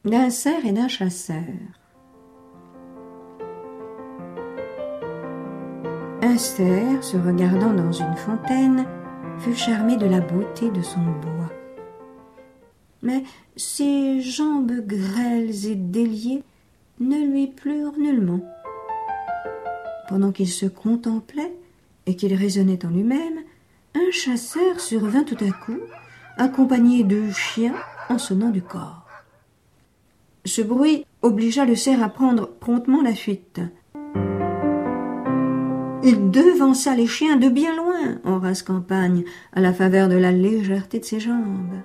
d'un cerf et d'un chasseur. Un cerf, se regardant dans une fontaine, fut charmé de la beauté de son bois. Mais ses jambes grêles et déliées ne lui plurent nullement. Pendant qu'il se contemplait et qu'il raisonnait en lui-même, un chasseur survint tout à coup, accompagné de chiens en sonnant du cor. Ce bruit obligea le cerf à prendre promptement la fuite. Il devança les chiens de bien loin, en rase campagne, à la faveur de la légèreté de ses jambes.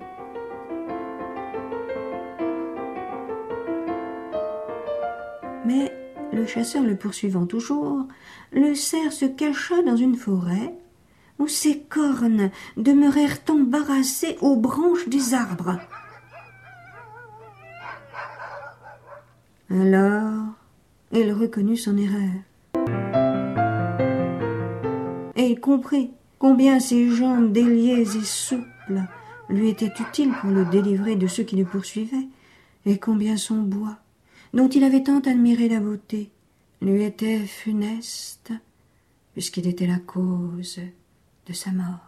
Mais, le chasseur le poursuivant toujours, le cerf se cacha dans une forêt où ses cornes demeurèrent embarrassées aux branches des arbres. Alors, il reconnut son erreur. Et il comprit combien ses jambes déliées et souples lui étaient utiles pour le délivrer de ceux qui le poursuivaient, et combien son bois, dont il avait tant admiré la beauté, lui était funeste, puisqu'il était la cause de sa mort.